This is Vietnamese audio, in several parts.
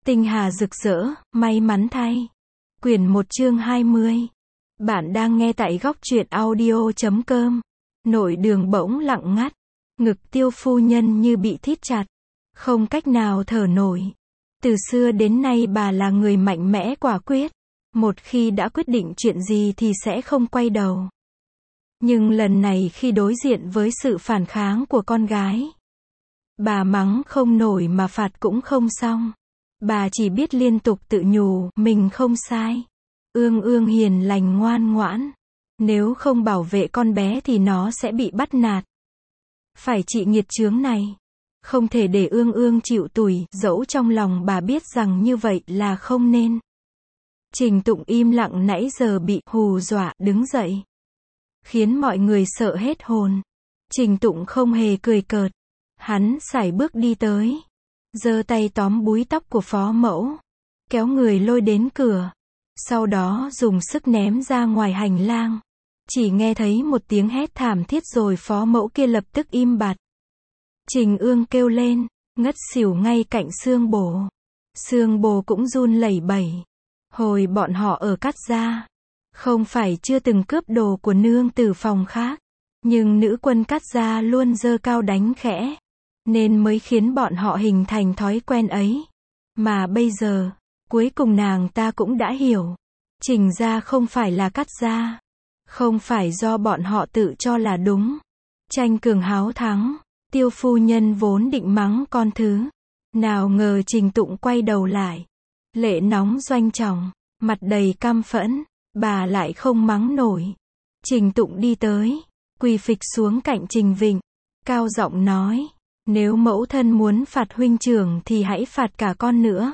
Tinh hà rực rỡ, may mắn thay. Quyển 1 chương 20. Bạn đang nghe tại góc truyện audio.com. Nội đường bỗng lặng ngắt. Ngực Tiêu phu nhân như bị thít chặt. Không cách nào thở nổi. Từ xưa đến nay bà là người mạnh mẽ quả quyết. Một khi đã quyết định chuyện gì thì sẽ không quay đầu. Nhưng lần này khi đối diện với sự phản kháng của con gái, bà mắng không nổi mà phạt cũng không xong. Bà chỉ biết liên tục tự nhủ, mình không sai. Ương ương hiền lành ngoan ngoãn. Nếu không bảo vệ con bé thì nó sẽ bị bắt nạt. Phải trị nghiệt chướng này. Không thể để ương ương chịu tủi, dẫu trong lòng bà biết rằng như vậy là không nên. Trình Tụng im lặng nãy giờ bị hù dọa, đứng dậy, khiến mọi người sợ hết hồn. Trình Tụng không hề cười cợt. Hắn sải bước đi tới, giơ tay tóm búi tóc của phó mẫu, kéo người lôi đến cửa, sau đó dùng sức ném ra ngoài hành lang. Chỉ nghe thấy một tiếng hét thảm thiết rồi phó mẫu kia lập tức im bặt. Trình Ương kêu lên, ngất xỉu ngay cạnh Sương Bồ. Sương Bồ cũng run lẩy bẩy. Hồi bọn họ ở Cát Gia, không phải chưa từng cướp đồ của nương tử phòng khác, nhưng nữ quân Cát Gia luôn giơ cao đánh khẽ, nên mới khiến bọn họ hình thành thói quen ấy. Mà bây giờ, cuối cùng nàng ta cũng đã hiểu. Trình gia không phải là Cát Gia. Không phải do bọn họ tự cho là đúng. Tranh cường háo thắng. Tiêu phu nhân vốn định mắng con thứ. Nào ngờ Trình Tụng quay đầu lại. Lệ nóng doanh trọng, mặt đầy căm phẫn. Bà lại không mắng nổi. Trình Tụng đi tới, quỳ phịch xuống cạnh Trình Vịnh, cao giọng nói, nếu mẫu thân muốn phạt huynh trưởng thì hãy phạt cả con nữa.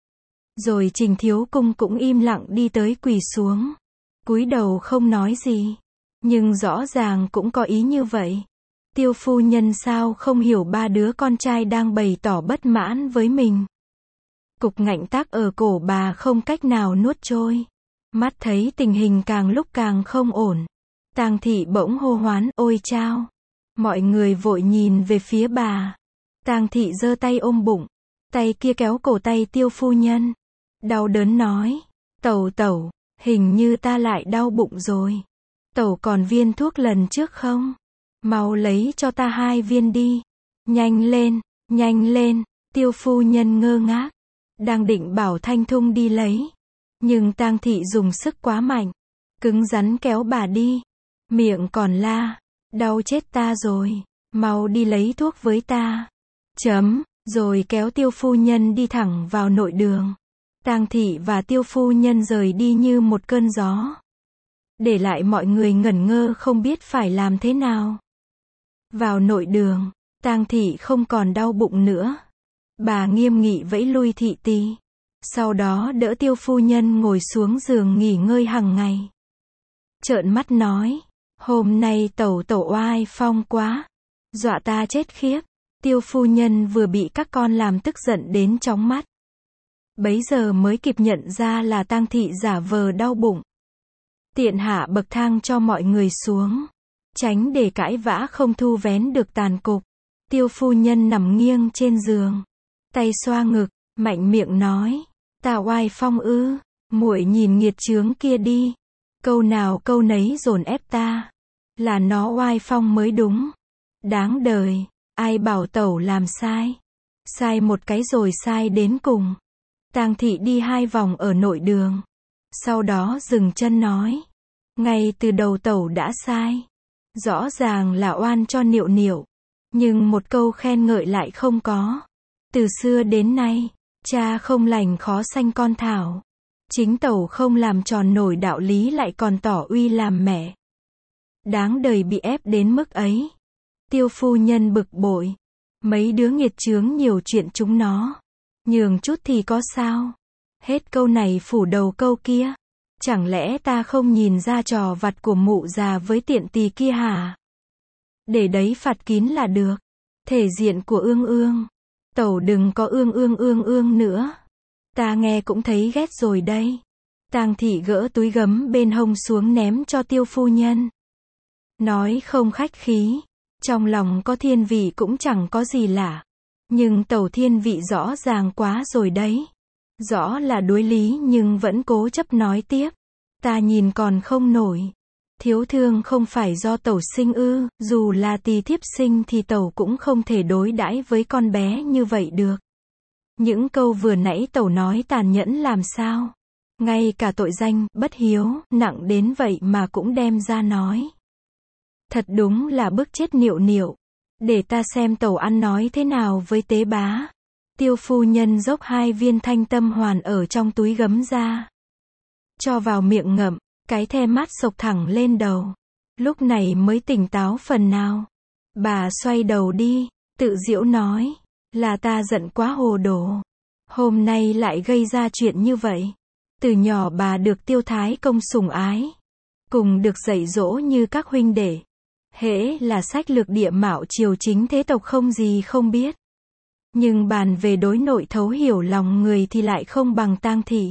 Rồi Trình Thiếu Cung cũng im lặng đi tới quỳ xuống, cúi đầu không nói gì, nhưng rõ ràng cũng có ý như vậy. Tiêu phu nhân sao không hiểu ba đứa con trai đang bày tỏ bất mãn với mình. Cục ngạnh tắc ở cổ bà không cách nào nuốt trôi. Mắt thấy tình hình càng lúc càng không ổn, Tang thị bỗng hô hoán, ôi chao. Mọi người vội nhìn về phía bà. Tang thị giơ tay ôm bụng, tay kia kéo cổ tay Tiêu phu nhân, đau đớn nói, tẩu tẩu, hình như ta lại đau bụng rồi. Tẩu còn viên thuốc lần trước không? Mau lấy cho ta 2 viên đi. Nhanh lên, nhanh lên. Tiêu phu nhân ngơ ngác, đang định bảo Thanh Thung đi lấy, nhưng Tang thị dùng sức quá mạnh, cứng rắn kéo bà đi. Miệng còn la, đau chết ta rồi, mau đi lấy thuốc với ta. Rồi kéo Tiêu phu nhân đi thẳng vào nội đường. Tang thị và Tiêu phu nhân rời đi như một cơn gió, để lại mọi người ngẩn ngơ không biết phải làm thế nào. Vào nội đường, Tang thị không còn đau bụng nữa. Bà nghiêm nghị vẫy lui thị tỳ, sau đó đỡ Tiêu phu nhân ngồi xuống giường nghỉ ngơi hằng ngày. Trợn mắt nói, hôm nay tẩu oai phong quá, dọa ta chết khiếp. Tiêu phu nhân vừa bị các con làm tức giận đến chóng mắt. Bấy giờ mới kịp nhận ra là Tang thị giả vờ đau bụng. Tiện hạ bậc thang cho mọi người xuống, tránh để cãi vã không thu vén được tàn cục. Tiêu phu nhân nằm nghiêng trên giường, tay xoa ngực, mạnh miệng nói, ta oai phong ư? Muội nhìn nghiệt chướng kia đi, câu nào câu nấy dồn ép ta, là nó oai phong mới đúng. Đáng đời, ai bảo tẩu làm sai? Sai một cái rồi sai đến cùng. Tang thị đi 2 vòng ở nội đường, sau đó dừng chân nói, ngay từ đầu tẩu đã sai. Rõ ràng là oan cho Niệu Niệu, nhưng một câu khen ngợi lại không có. Từ xưa đến nay, cha không lành khó sanh con thảo. Chính tẩu không làm tròn nổi đạo lý lại còn tỏ uy làm mẹ. Đáng đời bị ép đến mức ấy. Tiêu phu nhân bực bội. Mấy đứa nghiệt chướng nhiều chuyện chúng nó. Nhường chút thì có sao? Hết câu này phủ đầu câu kia. Chẳng lẽ ta không nhìn ra trò vặt của mụ già với tiện tỳ kia hả? Để đấy phạt kín là được. Thể diện của ương ương. Tẩu đừng có ương nữa. Ta nghe cũng thấy ghét rồi đây. Tang thị gỡ túi gấm bên hông xuống ném cho Tiêu phu nhân. Nói không khách khí, trong lòng có thiên vị cũng chẳng có gì lạ. Nhưng tẩu thiên vị rõ ràng quá rồi đấy. Rõ là đối lý nhưng vẫn cố chấp nói tiếp. Ta nhìn còn không nổi. Thiếu thương không phải do tẩu sinh ư, dù là tỳ thiếp sinh thì tẩu cũng không thể đối đãi với con bé như vậy được. Những câu vừa nãy tẩu nói tàn nhẫn làm sao? Ngay cả tội danh, bất hiếu, nặng đến vậy mà cũng đem ra nói. Thật đúng là bức chết Niệu Niệu. Để ta xem tẩu ăn nói thế nào với Tế Bá. Tiêu phu nhân dốc 2 viên thanh tâm hoàn ở trong túi gấm ra. Cho vào miệng ngậm, cái the mát xộc thẳng lên đầu. Lúc này mới tỉnh táo phần nào. Bà xoay đầu đi, tự giễu nói, là ta giận quá hồ đồ. Hôm nay lại gây ra chuyện như vậy. Từ nhỏ bà được Tiêu Thái Công sủng ái. Cùng được dạy dỗ như các huynh đệ. Hễ là sách lược địa mạo triều chính thế tộc không gì không biết. Nhưng bàn về đối nội thấu hiểu lòng người thì lại không bằng Tang Thị.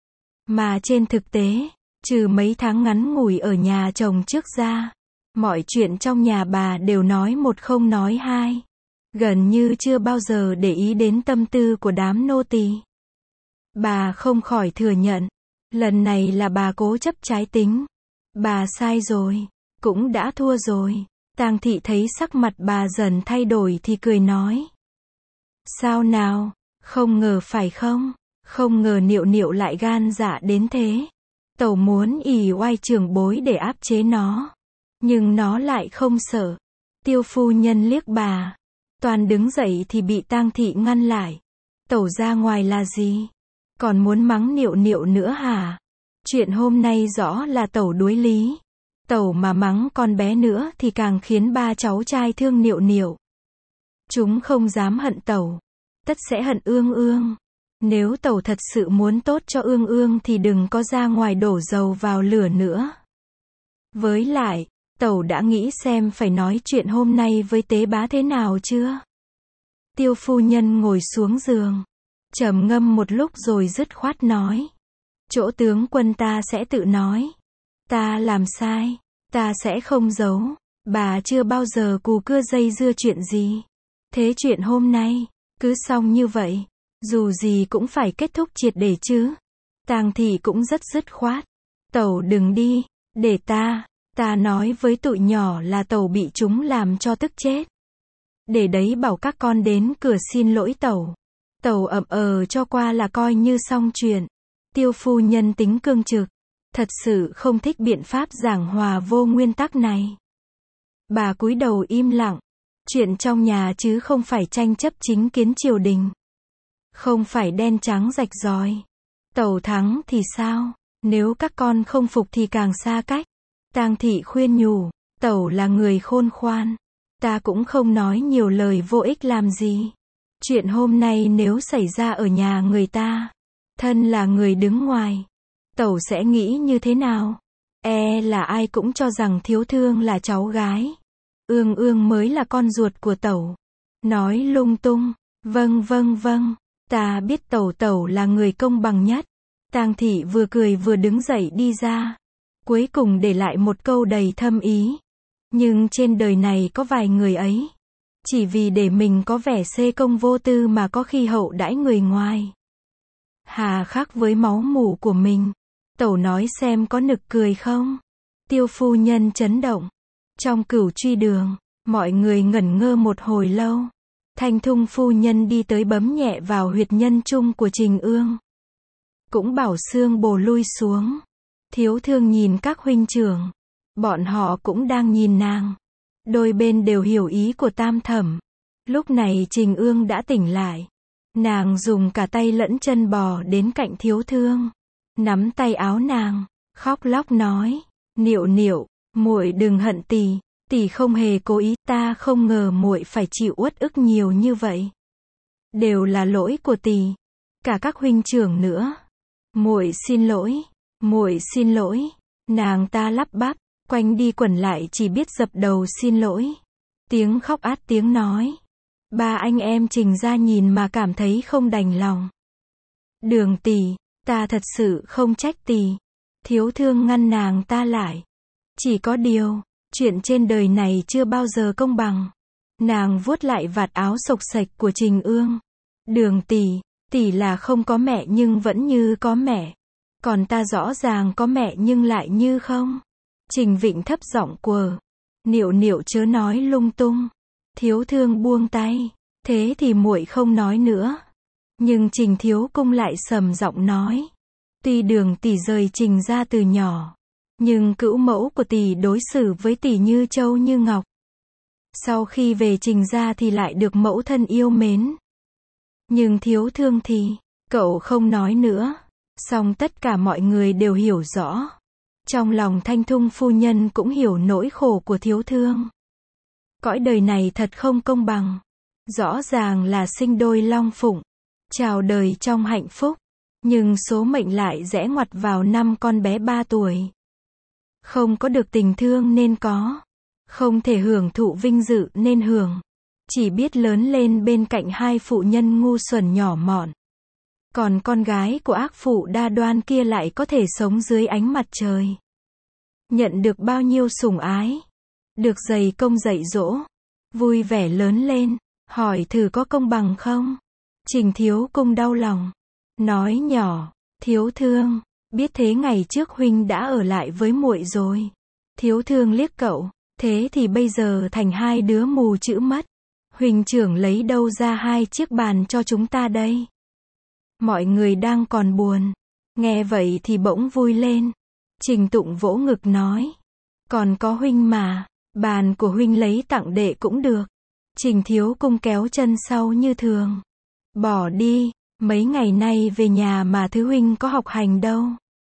Mà trên thực tế, trừ mấy tháng ngắn ngủi ở nhà chồng trước ra, mọi chuyện trong nhà bà đều nói một không nói hai. Gần như chưa bao giờ để ý đến tâm tư của đám nô tỳ. Bà không khỏi thừa nhận, lần này là bà cố chấp trái tính. Bà sai rồi, cũng đã thua rồi. Tang Thị thấy sắc mặt bà dần thay đổi thì cười nói. Sao nào, không ngờ phải không? Không ngờ Niệu Niệu lại gan dạ đến thế. Tẩu muốn ỷ oai trưởng bối để áp chế nó. Nhưng nó lại không sợ. Tiêu phu nhân liếc bà. Toàn đứng dậy thì bị Tang Thị ngăn lại. Tẩu ra ngoài là gì? Còn muốn mắng Niệu Niệu nữa hả? Chuyện hôm nay rõ là tẩu đuối lý. Tẩu mà mắng con bé nữa thì càng khiến ba cháu trai thương Niệu Niệu. Chúng không dám hận tẩu. Tất sẽ hận Ương Ương. Nếu tẩu thật sự muốn tốt cho Ương Ương thì đừng có ra ngoài đổ dầu vào lửa nữa. Với lại, tẩu đã nghĩ xem phải nói chuyện hôm nay với Tế Bá thế nào chưa? Tiêu phu nhân ngồi xuống giường. Trầm ngâm một lúc rồi dứt khoát nói. Chỗ tướng quân ta sẽ tự nói. Ta làm sai. Ta sẽ không giấu. Bà chưa bao giờ cù cưa dây dưa chuyện gì. Thế chuyện hôm nay, cứ xong như vậy. Dù gì cũng phải kết thúc triệt để chứ. Tang Thị cũng rất dứt khoát. Tẩu đừng đi. Để ta nói với tụi nhỏ là tẩu bị chúng làm cho tức chết. Để đấy bảo các con đến cửa xin lỗi tẩu. Tẩu ậm cho qua là coi như xong chuyện. Tiêu phu nhân tính cương trực. Thật sự không thích biện pháp giảng hòa vô nguyên tắc này. Bà cúi đầu im lặng. Chuyện trong nhà chứ không phải tranh chấp chính kiến triều đình. Không phải đen trắng rạch ròi. Tẩu thắng thì sao? Nếu các con không phục thì càng xa cách. Tang Thị khuyên nhủ. Tẩu là người khôn khoan. Ta cũng không nói nhiều lời vô ích làm gì. Chuyện hôm nay nếu xảy ra ở nhà người ta, thân là người đứng ngoài, tẩu sẽ nghĩ như thế nào? Là ai cũng cho rằng Thiếu Thương là cháu gái. Ương Ương mới là con ruột của tẩu. Nói lung tung. Vâng. Ta biết tẩu là người công bằng nhất. Tang Thị vừa cười vừa đứng dậy đi ra. Cuối cùng để lại một câu đầy thâm ý. Nhưng trên đời này có vài người ấy. Chỉ vì để mình có vẻ xê công vô tư mà có khi hậu đãi người ngoài. Hà khắc với máu mủ của mình. Tẩu nói xem có nực cười không? Tiêu phu nhân chấn động. Trong Cửu Truy Đường, mọi người ngẩn ngơ một hồi lâu. Thanh Thung phu nhân đi tới bấm nhẹ vào huyệt nhân trung của Trình Ương. Cũng bảo xương bồ lui xuống. Thiếu Thương nhìn các huynh trưởng. Bọn họ cũng đang nhìn nàng. Đôi bên đều hiểu ý của Tam Thẩm. Lúc này Trình Ương đã tỉnh lại. Nàng dùng cả tay lẫn chân bò đến cạnh Thiếu Thương. Nắm tay áo nàng, khóc lóc nói. Niệu Niệu, muội đừng hận tỷ. Tỷ không hề cố ý. Ta không ngờ muội phải chịu uất ức nhiều như vậy. Đều là lỗi của tỷ. Cả các huynh trưởng nữa. Muội xin lỗi. Muội xin lỗi. Nàng ta lắp bắp. Quanh đi quẩn lại chỉ biết dập đầu xin lỗi. Tiếng khóc át tiếng nói. Ba anh em Trình ra nhìn mà cảm thấy không đành lòng. Đường tỷ, ta thật sự không trách tỷ. Thiếu Thương ngăn nàng ta lại. Chỉ có điều, chuyện trên đời này chưa bao giờ công bằng. Nàng vuốt lại vạt áo xộc xệch của Trình Ương. Đường tỷ, Tỷ là không có mẹ nhưng vẫn như có mẹ. Còn ta rõ ràng có mẹ nhưng lại như không. Trình Vịnh thấp giọng quờ. Niệu niệu chớ nói lung tung. Thiếu Thương buông tay. Thế thì muội không nói nữa. Nhưng Trình Thiếu Cung lại sầm giọng nói. Tuy Đường tỷ rời Trình ra từ nhỏ, nhưng cữu mẫu của tỷ đối xử với tỷ như châu như ngọc. Sau khi về Trình ra thì lại được mẫu thân yêu mến. Nhưng Thiếu Thương thì, cậu không nói nữa. Song tất cả mọi người đều hiểu rõ. Trong lòng Thanh Thung phu nhân cũng hiểu nỗi khổ của Thiếu Thương. Cõi đời này thật không công bằng. Rõ ràng là sinh đôi long phụng, chào đời trong hạnh phúc. Nhưng số mệnh lại rẽ ngoặt vào năm con bé 3 tuổi. Không có được tình thương nên có. Không thể hưởng thụ vinh dự nên hưởng. Chỉ biết lớn lên bên cạnh hai phụ nhân ngu xuẩn nhỏ mọn. Còn con gái của ác phụ đa đoan kia lại có thể sống dưới ánh mặt trời. Nhận được bao nhiêu sủng ái. Được dày công dạy dỗ. Vui vẻ lớn lên. Hỏi thử có công bằng không? Trình Thiếu Cung đau lòng. Nói nhỏ. Thiếu Thương. Biết thế ngày trước huynh đã ở lại với muội rồi. Thiếu Thương liếc cậu. Thế thì bây giờ thành hai đứa mù chữ mất. Huỳnh trưởng lấy đâu ra 2 chiếc bàn cho chúng ta đây? Mọi người đang còn buồn. Nghe vậy thì bỗng vui lên. Trình Tụng vỗ ngực nói. Còn có huynh mà. Bàn của huynh lấy tặng đệ cũng được. Trình Thiếu Cung kéo chân sau như thường. Bỏ đi. Mấy ngày nay về nhà mà thứ huynh có học hành đâu.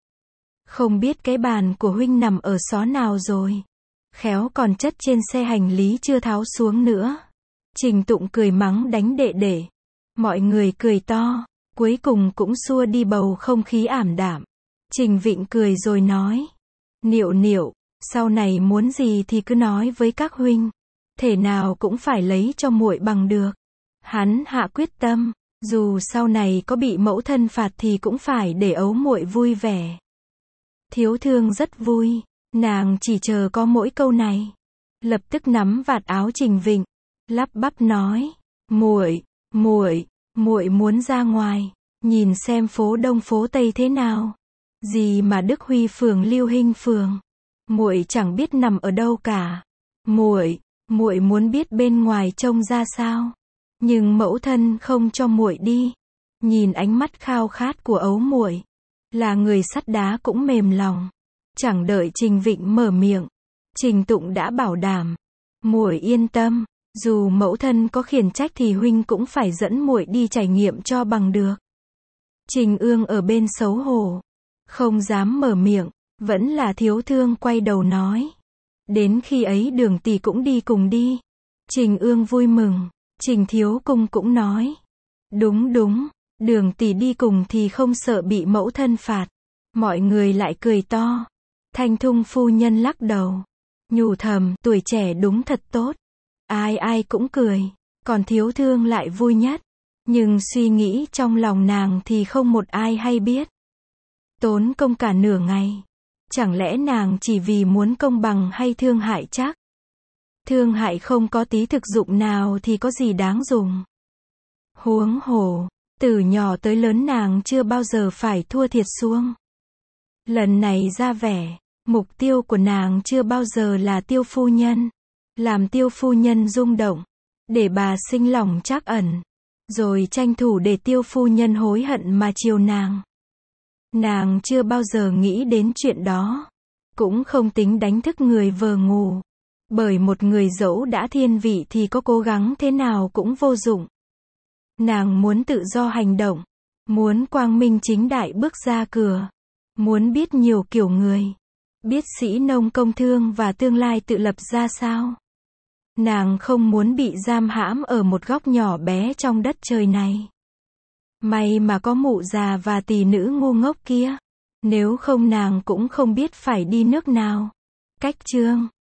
Không biết cái bàn của huynh nằm ở xó nào rồi. Khéo còn chất trên xe hành lý chưa tháo xuống nữa. Trình Tụng cười mắng đánh đệ đệ. Mọi người cười to. Cuối cùng cũng xua đi bầu không khí ảm đạm. Trình Vịnh cười rồi nói. Niệu niệu, sau này muốn gì thì cứ nói với các huynh. Thể nào cũng phải lấy cho muội bằng được. Hắn hạ quyết tâm. Dù sau này có bị mẫu thân phạt thì cũng phải để ấu muội vui vẻ. Thiếu Thương rất vui. Nàng chỉ chờ có mỗi câu này. Lập tức nắm vạt áo Trình Vịnh. Lắp bắp nói. Muội muốn ra ngoài. Nhìn xem phố Đông phố Tây thế nào. Gì mà Đức Huy phường Lưu Hinh phường. Muội chẳng biết nằm ở đâu cả. Muội muốn biết bên ngoài trông ra sao. Nhưng mẫu thân không cho muội đi. Nhìn ánh mắt khao khát của ấu muội, là người sắt đá cũng mềm lòng. Chẳng đợi Trình Vịnh mở miệng, Trình Tụng đã bảo đảm. Muội yên tâm, dù mẫu thân có khiển trách thì huynh cũng phải dẫn muội đi trải nghiệm cho bằng được. Trình Ương ở bên xấu hổ, không dám mở miệng, vẫn là Thiếu Thương quay đầu nói. Đến khi ấy Đường tỷ cũng đi cùng đi. Trình Ương vui mừng. Trình Thiếu Cung cũng nói. Đúng, Đường tỷ đi cùng thì không sợ bị mẫu thân phạt. Mọi người lại cười to. Thanh Thung phu nhân lắc đầu. Nhủ thầm, tuổi trẻ đúng thật tốt. Ai cũng cười. Còn Thiếu Thương lại vui nhất. Nhưng suy nghĩ trong lòng nàng thì không một ai hay biết. Tốn công cả nửa ngày. Chẳng lẽ nàng chỉ vì muốn công bằng hay thương hại chắc? Thương hại không có tí thực dụng nào thì có gì đáng dùng. Huống hồ, từ nhỏ tới lớn nàng chưa bao giờ phải thua thiệt xuông. Lần này ra vẻ, mục tiêu của nàng chưa bao giờ là Tiêu phu nhân. Làm Tiêu phu nhân rung động, để bà sinh lòng trắc ẩn, rồi tranh thủ để Tiêu phu nhân hối hận mà chiều nàng. Nàng chưa bao giờ nghĩ đến chuyện đó, cũng không tính đánh thức người vờ ngủ. Bởi một người dẫu đã thiên vị thì có cố gắng thế nào cũng vô dụng. Nàng muốn tự do hành động, muốn quang minh chính đại bước ra cửa, muốn biết nhiều kiểu người, biết sĩ nông công thương và tương lai tự lập ra sao. Nàng không muốn bị giam hãm ở một góc nhỏ bé trong đất trời này. May mà có mụ già và tỷ nữ ngu ngốc kia, nếu không nàng cũng không biết phải đi nước nào. Cách chương